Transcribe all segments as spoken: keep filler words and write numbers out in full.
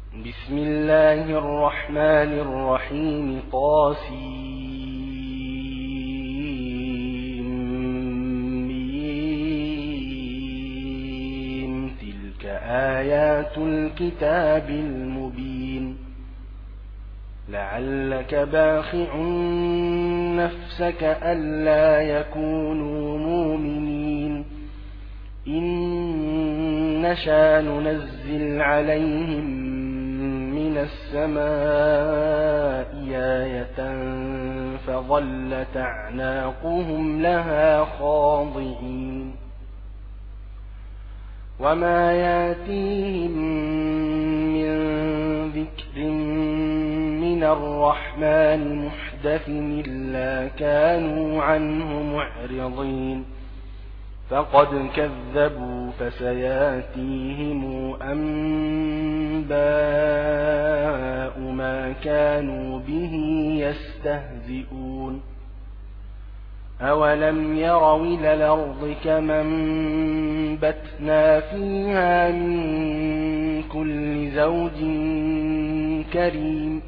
بسم الله الرحمن الرحيم طاسيم تلك آيات الكتاب المبين لعلك باخع نفسك ألا يكونوا مؤمنين إن نشأ ننزل عليهم من السماء آية فظلت أعناقهم لها خاضعين وما ياتيهم من ذكر من الرحمن محدث إلا كانوا عنه معرضين فقد كذبوا فسياتيهم أنباء ما كانوا به يستهزئون أولم يروا إلى الأرض كما أنبتنا فيها من كل زوج كريم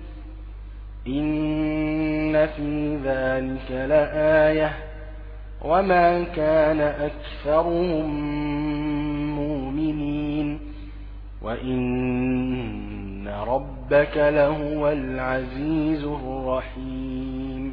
إن في ذلك لآية وما كان أكثرهم مؤمنين وإن ربك لهو العزيز الرحيم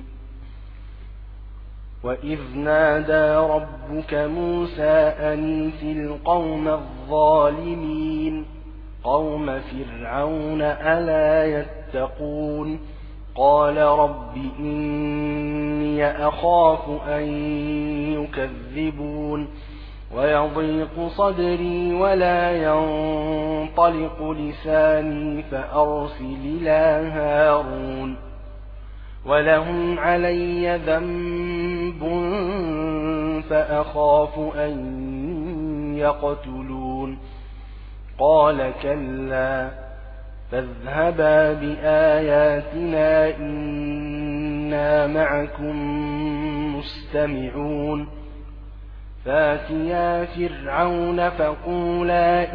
وإذ نادى ربك موسى أن ائت القوم الظالمين قوم فرعون ألا يتقون قال رب إني أخاف أن يكذبون ويضيق صدري ولا ينطلق لساني فأرسل إلى هارون ولهم علي ذنب فأخاف أن يقتلون قال كلا فاذهبا بآياتنا إنا معكم مستمعون فاتيا فرعون فقولا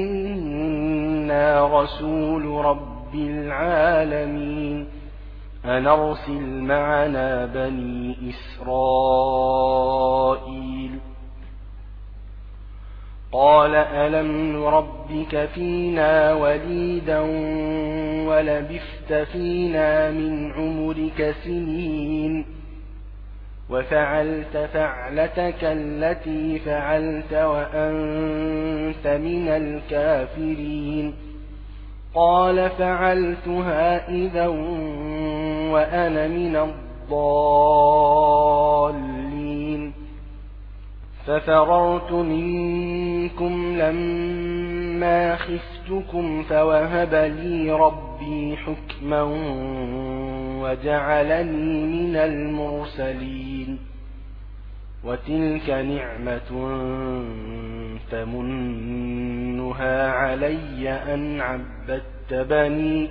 إنا رسول رب العالمين أن أرسل معنا بني إسرائيل قال ألم نربك فينا وليدا ولبثت فينا من عمرك سنين وفعلت فعلتك التي فعلت وأنت من الكافرين قال فعلتها إذا وأنا من الضالين ففررت منكم لما خفتكم فوهب لي ربي حكما وجعلني من المرسلين وتلك نعمة تمنها علي أن عبدت بني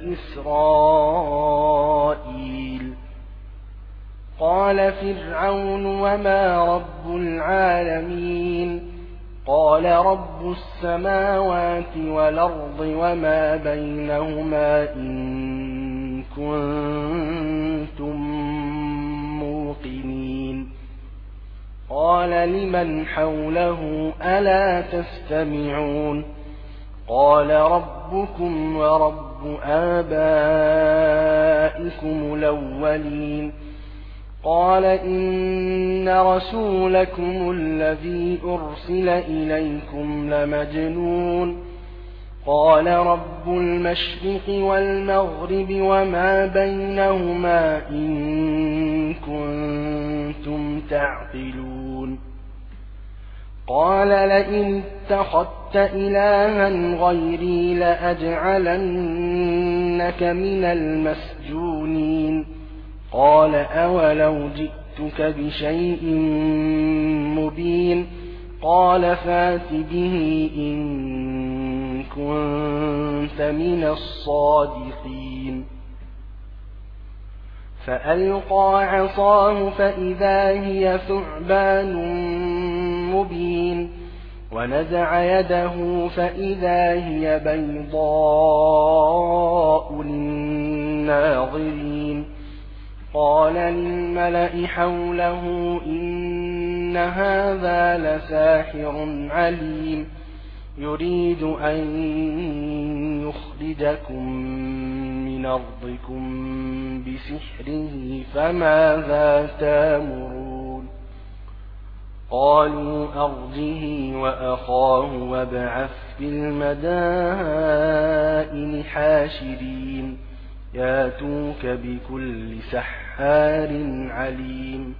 إسرائيل قال فرعون وما رب العالمين قال رب السماوات والأرض وما بينهما إن كنتم موقنين قال لمن حوله ألا تستمعون قال ربكم ورب آبائكم الأولين قال إن رسولكم الذي أرسل إليكم لمجنون قال رب المشرق والمغرب وما بينهما إن كنتم تعقلون قال لئن اتخذت إلها غيري لأجعلنك من المسجونين قال أولو جئتك بشيء مبين قال فات به إن كنت من الصادقين فألقى عصاه فإذا هي ثعبان مبين ونزع يده فإذا هي بيضاء للناظرين قال للملأ حوله إن هذا لساحر عليم يريد أن يخرجكم من أرضكم بسحره فماذا تأمرون قالوا أرجه وأخاه وابعث في المدائن حاشرين ياتوك بكل سحار عليم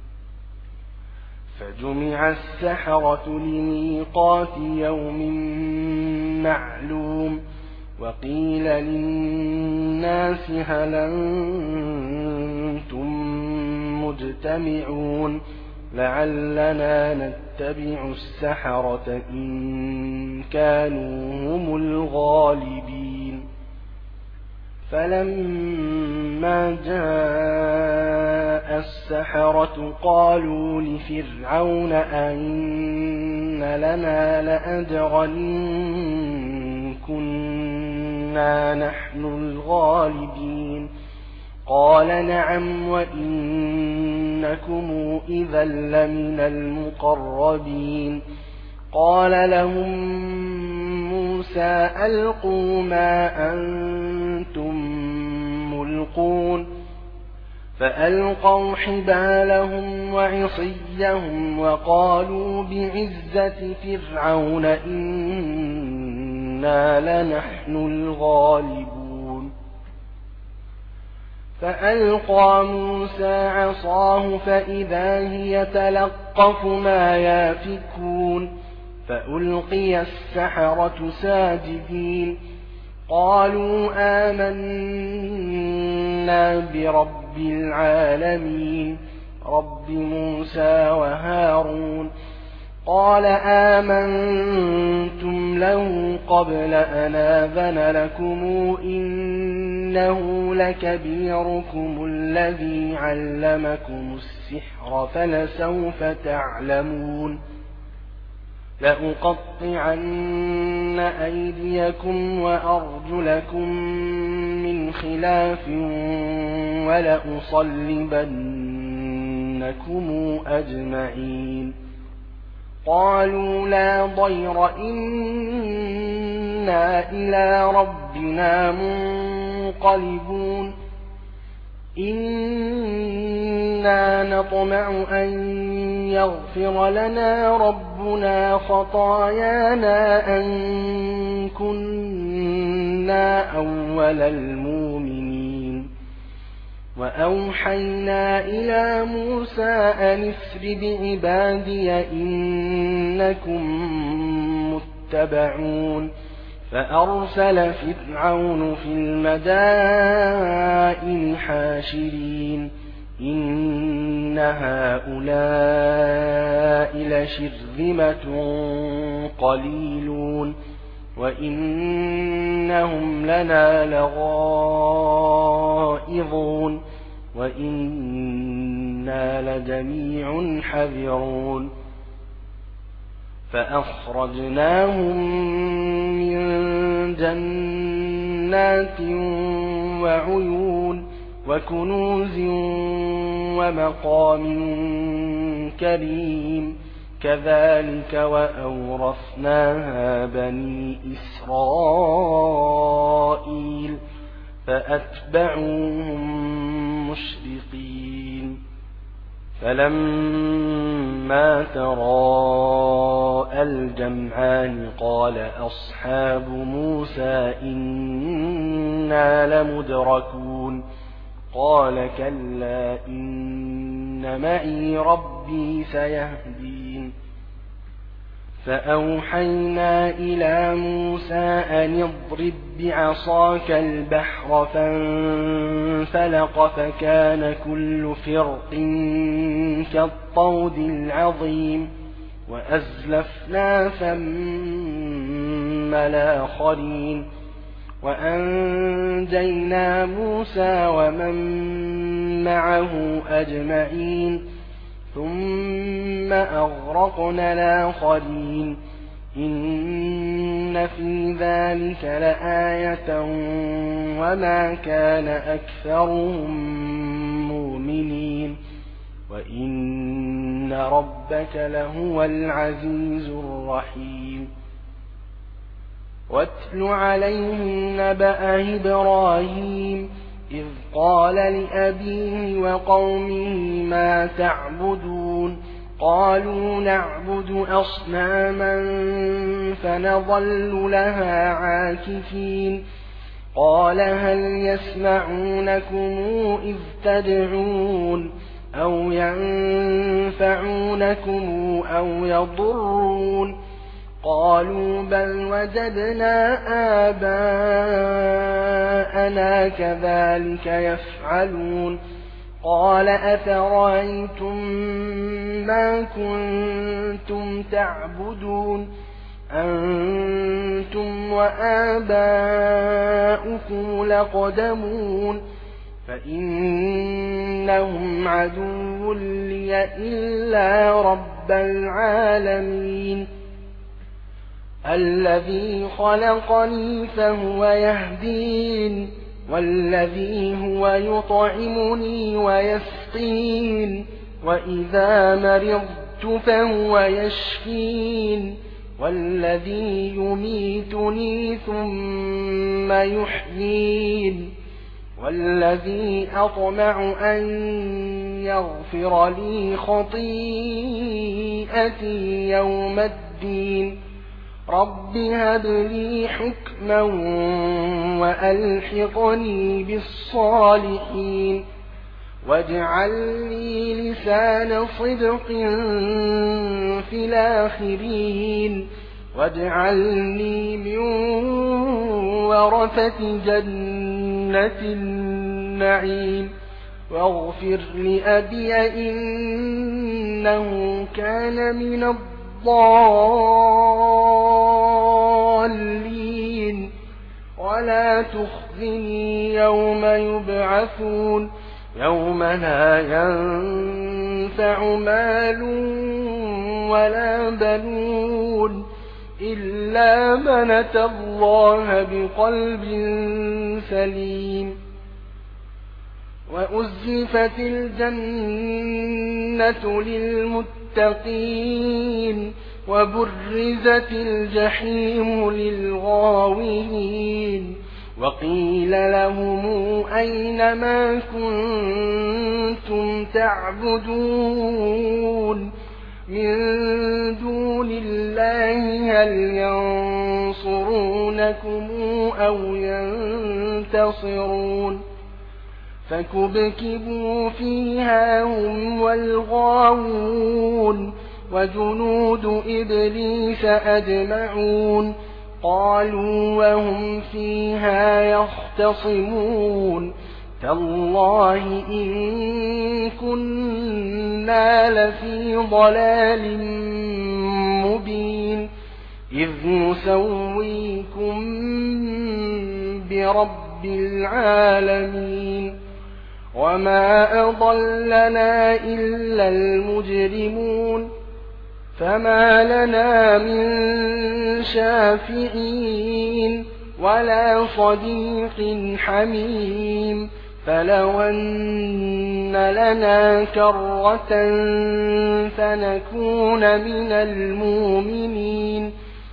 فجمع السحرة لميقات يوم معلوم وقيل للناس هل أنتم مجتمعون لعلنا نتبع السحرة إن كانوا هم الغالبين فلما جاء السحرة قالوا لفرعون أئن لنا لأجرا إن كنا نحن الغالبين قال نعم وإنكم إذا لمن المقربين قال لهم موسى ألقوا ما أنتم ملقون فألقوا حبالهم وعصيهم وقالوا بعزة فرعون إنا لنحن الغالبون فألقى موسى عصاه فإذا هي تلقف ما يافكون فألقي السحرة ساجدين قالوا آمنا برب العالمين رب موسى وهارون قال آمنتم له قبل أن آذن لكم إنه لكبيركم الذي علمكم السحر فلسوف تعلمون لأقطعن أيديكم وأرجلكم من خلاف ولأصلبنكم أجمعين قالوا لا ضير إنا إلى ربنا منقلبون إنا نطمع أن يغفر لنا ربنا خطايانا أن كنا أول المؤمنين وأوحينا إلى موسى أن اسر بعبادي إنكم متبعون فأرسل فرعون في المدائن حاشرين إن هؤلاء لشرذمة قليلون وإنهم لنا لغائظون وإنا لجميع حذرون فأخرجناهم من جنات وعيون وكنوز ومقام كريم كذلك وأورثناها بني إسرائيل فأتبعوهم مشرقين فلما تراءى الجمعان قال أصحاب موسى إنا لمدركون قال كلا إن معي ربي سيهدين فأوحينا إلى موسى أن اضرب بعصاك البحر فانفلق فكان كل فرق كالطود العظيم وأزلفنا ثم الآخرين وأنجينا موسى ومن معه أجمعين ثم أغرقنا الآخرين إن في ذلك لآية وما كان أكثرهم مؤمنين وإن ربك لهو العزيز الرحيم واتل عليهم نبأ إبراهيم إذ قال لأبيه وقومه ما تعبدون قالوا نعبد أصناما فنظل لها عاكفين قال هل يسمعونكم إذ تدعون أو ينفعونكم أو يضرون قالوا بل وجدنا آباءنا كذلك يفعلون قال أفرأيتم ما كنتم تعبدون أنتم وآباؤكم الأقدمون فإنهم عدو لي إلا رب العالمين الذي خلقني فهو يهدين والذي هو يطعمني ويسقين وإذا مرضت فهو يشفين والذي يميتني ثم يحيين والذي أطمع أن يغفر لي خطيئتي يوم الدين رب هب لي حكما وألحقني بالصالحين واجعل لي لسان صدق في الآخرين واجعلني من ورثة جنة النعيم واغفر لأبي إنه كان من الضالين ولا تخزني يوم يبعثون يوم لا ينفع مال ولا بنون إلا من أتى الله بقلب سليم وأزلفت الجنة للمتقين وبرزت الجحيم للغاوين وقيل لهم أين ما كنتم تعبدون من دون الله هل ينصرونكم أو ينتصرون فكبكبوا فيها هم والغاوون وجنود إبليس أجمعون قالوا وهم فيها يختصمون تالله إن كنا لفي ضلال مبين إذ نسويكم برب العالمين وما أضلنا إلا المجرمون فما لنا من شافعين ولا صديق حميم فلو أن لنا كرة فنكون من المؤمنين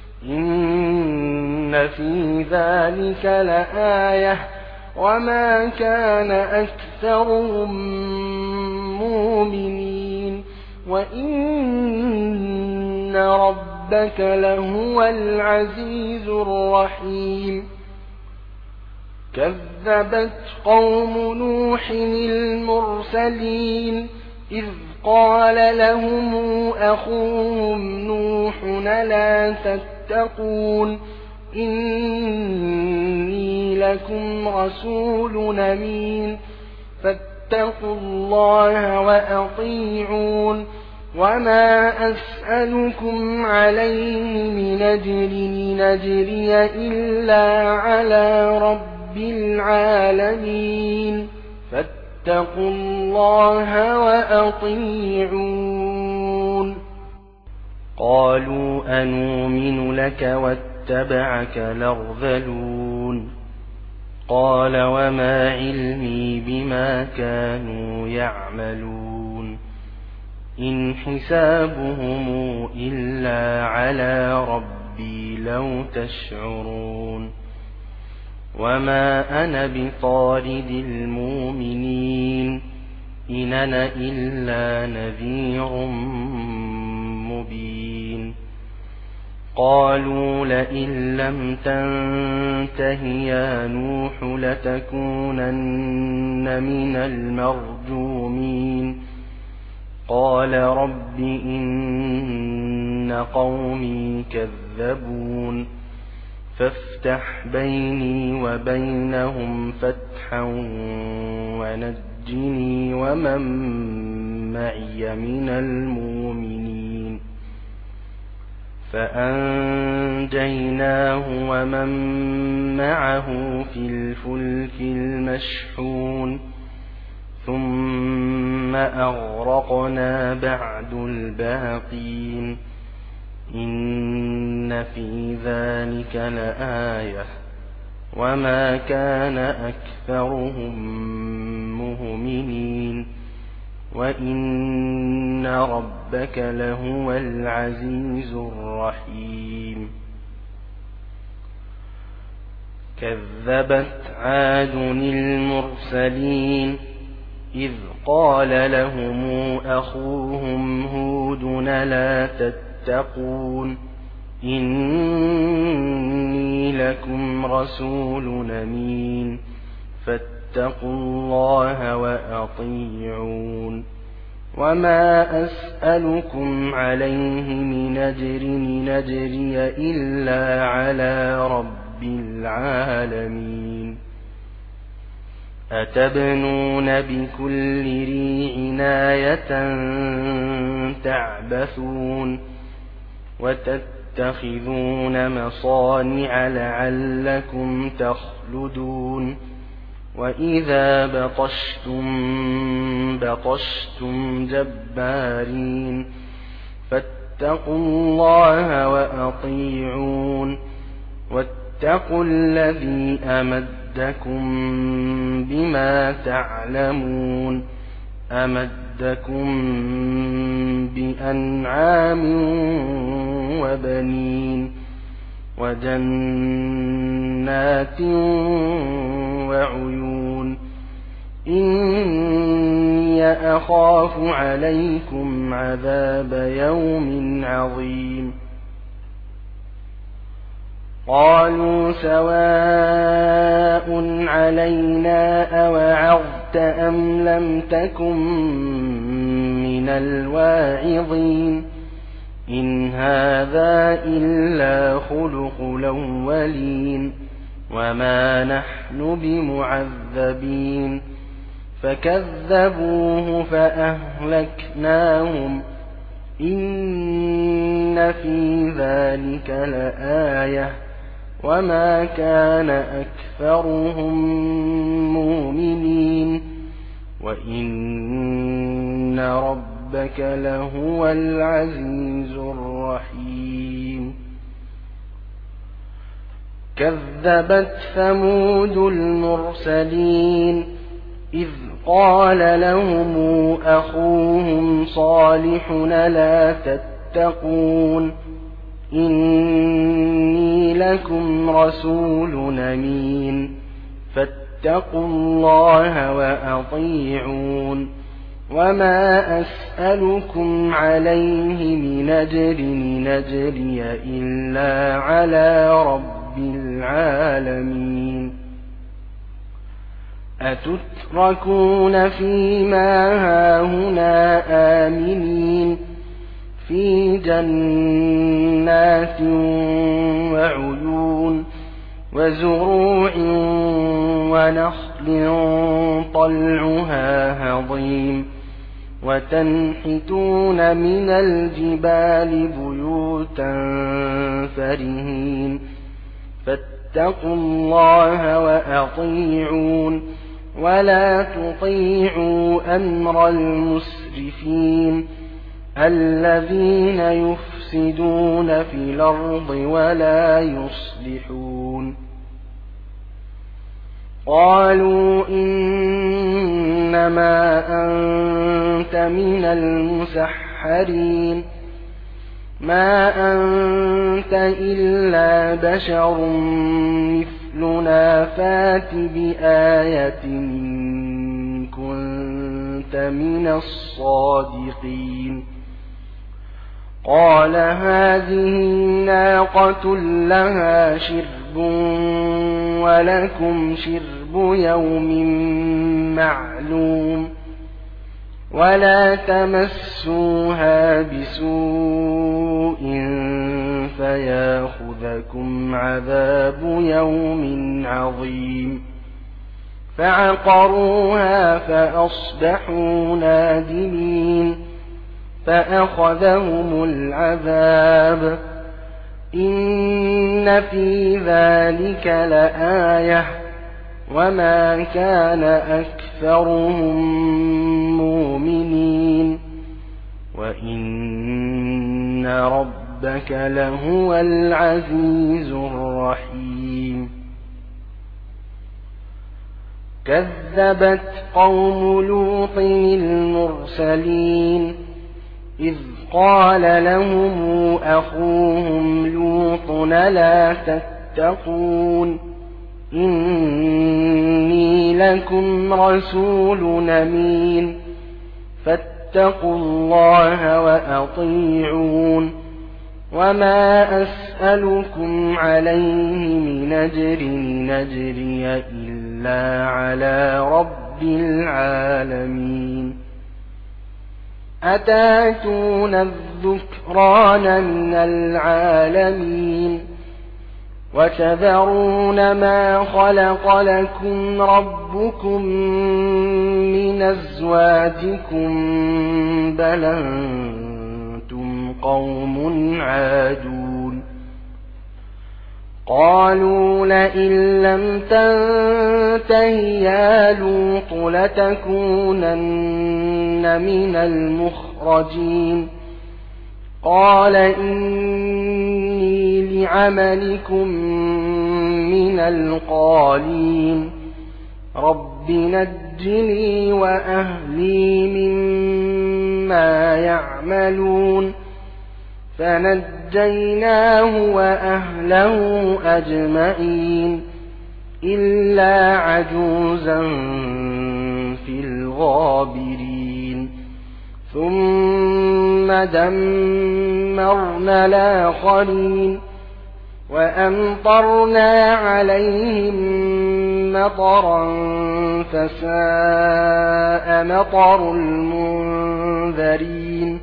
إن في ذلك لآية وما كان أكثرهم مؤمنين وإن ربك لهو العزيز الرحيم كذبت قوم نوح المرسلين إذ قال لهم أخوهم نوح لا تتقون إني لكم رسول أمين فاتقوا الله وأطيعون وما أسألكم عليه من أجر نجري إلا على رب العالمين فاتقوا الله وأطيعون قالوا أنؤمن لك واتبعك الأرذلون قال وما علمي بما كانوا يعملون إن حسابهم إلا على ربي لو تشعرون وما أنا بطارد المؤمنين إن أنا إلا نذير مبين قالوا لئن لم تنته يا نوح لتكونن من المرجومين قال رب إن قومي كذبون فافتح بيني وبينهم فتحا ونجني ومن معي من المؤمنين فأنجيناه ومن معه في الفلك المشحون ثم أغرقنا بعد الباقين إن في ذلك لآية وما كان أكثرهم مؤمنين وإن ربك لهو العزيز الرحيم كذبت عاد المرسلين إذ قال لهم أخوهم هود لا تتقون إني لكم رسول أمين فاتقوا الله وأطيعون وما أسألكم عليه من أجر نجري إلا على رب العالمين أتبنون بكل ريع آية تعبثون وتتخذون مصانع لعلكم تخلدون وإذا بطشتم بطشتم جبارين فاتقوا الله وأطيعون واتقوا الذي أمدكم بما تعلمون أمدكم بأنعام وبنين وجنات وعيون إني أخاف عليكم عذاب يوم عظيم قالوا سواء علينا أوعظت أم لم تكن من الواعظين إن هذا إلا خلق الأولين وما نحن بمعذبين فكذبوه فأهلكناهم إن في ذلك لآية وما كان أكثرهم مؤمنين وإن ربك لهو العزيز الرحيم كذبت ثمود المرسلين إذ قال لهم أخوهم صالح لا تتقون إني لكم رسول أمين فاتقوا الله وأطيعون وما أسألكم عليه من أجر نجري إلا على رب العالمين أتتركون فيما هاهنا آمنين في جنات وعيون وزروع ونخل طلعها هضيم وتنحتون من الجبال بيوتا فرهين فاتقوا الله وأطيعون ولا تطيعوا أمر المسرفين الذين يفسدون يفسدون في الأرض ولا يصلحون قالوا إنما أنت من المسحرين ما أنت إلا بشر مثلنا فات بآية إن كنت من الصادقين قال هذه ناقة لها شرب ولكم شرب يوم معلوم ولا تمسوها بسوء فياخذكم عذاب يوم عظيم فعقروها فأصبحوا نادمين فأخذهم العذاب إن في ذلك لآية وما كان أكثرهم مؤمنين وإن ربك لهو العزيز الرحيم كذبت قوم لوط المرسلين إذ قال لهم أخوهم لوط لا تتقون إني لكم رسول أمين فاتقوا الله وأطيعون وما أسألكم عليه من أجر نجري إلا على رب العالمين أتاتون الذكران من العالمين وتذرون ما خلق لكم ربكم من أزواجكم بل أنتم قوم عادون قالوا لئن لم تنته يا لوط لتكونن من المخرجين قال إني لعملكم من القالين رب نجني وأهلي مما يعملون فنجيناه وأهله أجمعين إلا عجوزا في الغابرين ثم دمرنا الآخرين وأمطرنا عليهم مطرا فساء مطر المنذرين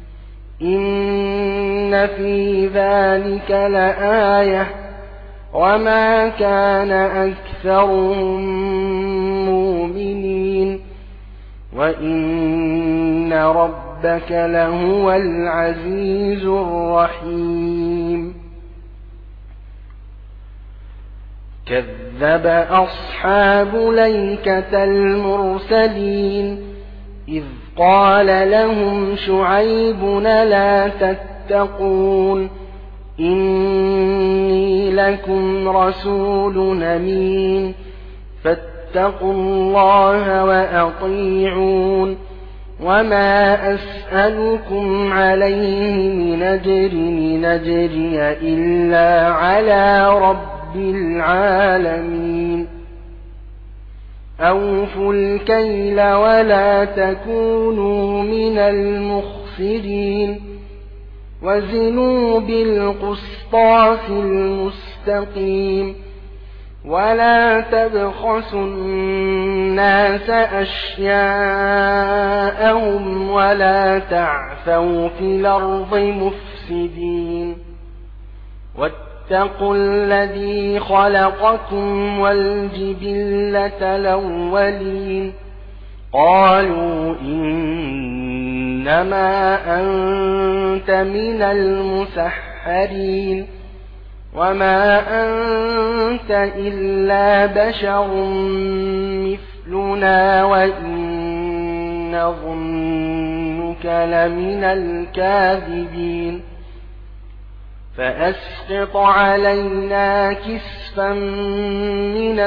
إن في ذلك لآية وما كان أكثرهم مؤمنين وإن ربك لهو العزيز الرحيم كذب أصحاب ليكة المرسلين إذ قال لهم شعيب لا تتقون إني لكم رسول أمين فاتقوا الله وأطيعون وما أسألكم عليه من أجر نجري إلا على رب العالمين أوفوا الكيل ولا تكونوا من المخسرين وزنوا بالقسطاس المستقيم ولا تبخسوا الناس أشياءهم ولا تعثوا في الأرض مفسدين واتقوا الذي خلقكم والجبلة الأولين قالوا إنما أنت من المسحرين وما أنت إلا بشر مثلنا وإن نظنك لمن الكاذبين فأسقط علينا كسفا من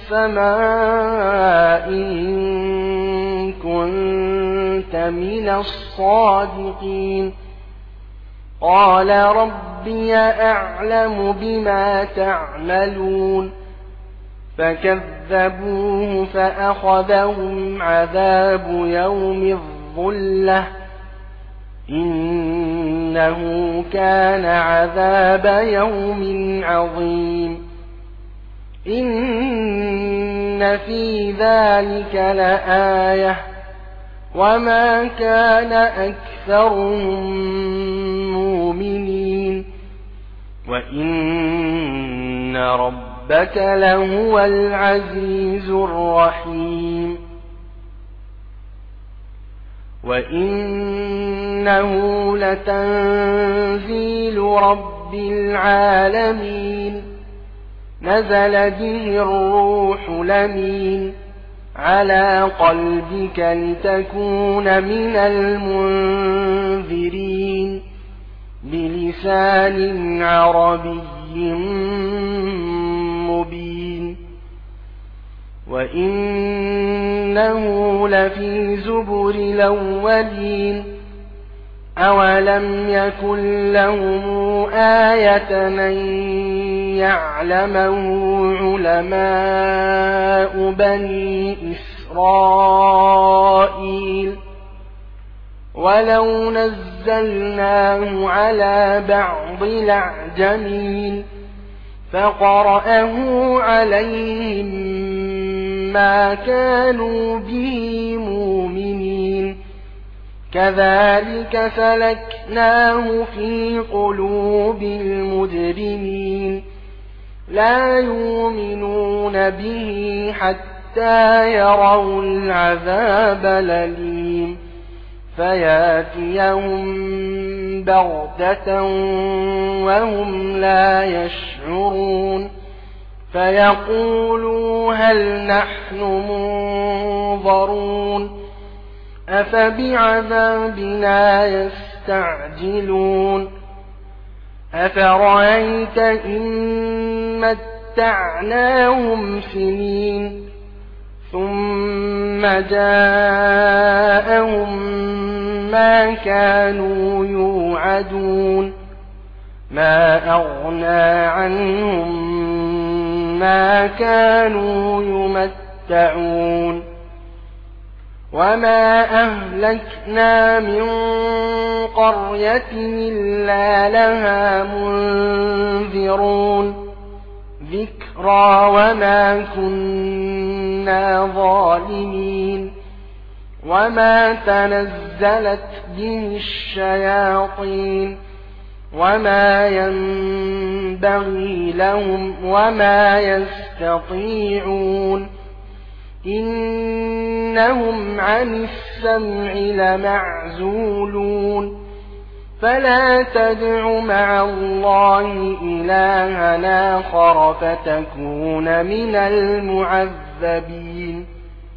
السماء إن كنت من الصادقين قال ربي أعلم بما تعملون فكذبوه فأخذهم عذاب يوم الظلة إنه كان عذاب يوم عظيم إن في ذلك لآية وما كان أكثرهم مؤمنين وإن ربك لهو العزيز الرحيم وإنه لتنزيل رب العالمين نزل به الروح الأمين على قلبك لتكون من المنذرين بلسان عربي مبين وإنه لفي زبر الأولين أولم يكن لهم آية أن يعلمه علماء بني إسرائيل ولو نزلناه على بعض الأعجمين فقرأه عليهم ما كانوا به مؤمنين كذلك سلكناه في قلوب المجرمين لا يؤمنون به حتى يروا العذاب الأليم فياتيهم بغتة وهم لا يشعرون فيقولوا هل نحن منظرون أفبعذابنا يستعجلون أفرأيت إن متعناهم سنين ثم جاءهم ما كانوا يوعدون ما أغنى عنهم ما كانوا يمتعون وما أهلكنا من قرية إلا لها منذرون ذكرى وما كنا ظالمين وما تنزلت به الشياطين وما ينبغي لهم وما يستطيعون إنهم عن السمع لمعزولون فلا تدع مع الله إلها آخر فتكون من المعذبين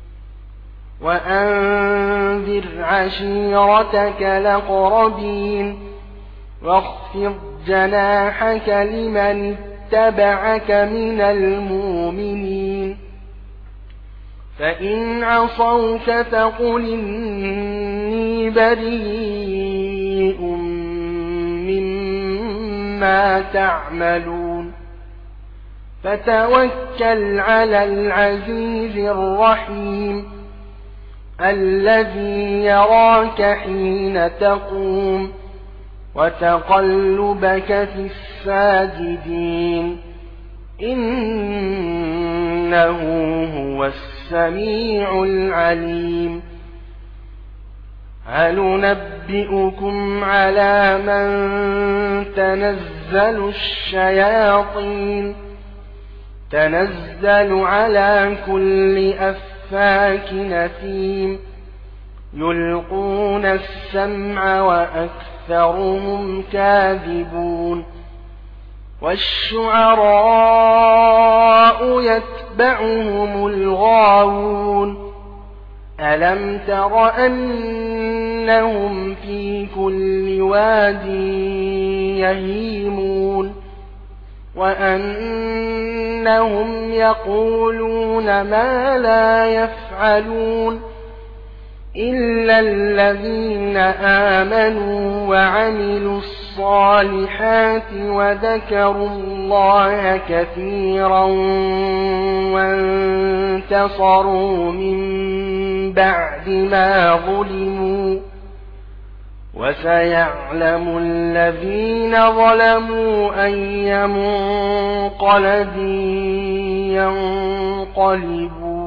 وأنذر عشيرتك الأقربين واخفض جناحك لمن اتبعك من المؤمنين فإن عصوك فقل إني بريء مما تعملون فتوكل على العزيز الرحيم الذي يراك حين تقوم وتقلبك في الساجدين إنه هو السميع العليم هل ننبئكم على من تنزل الشياطين تنزل على كل أفاك نثيم يلقون السمع وأكثرهم كاذبون والشعراء يتبعهم الغاوون ألم تر أنهم في كل واد يهيمون وأنهم يقولون ما لا يفعلون إلا الذين آمنوا وعملوا الصالحات وذكروا الله كثيرا وانتصروا من بعد ما ظلموا وسيعلم الذين ظلموا أي منقلب ينقلبون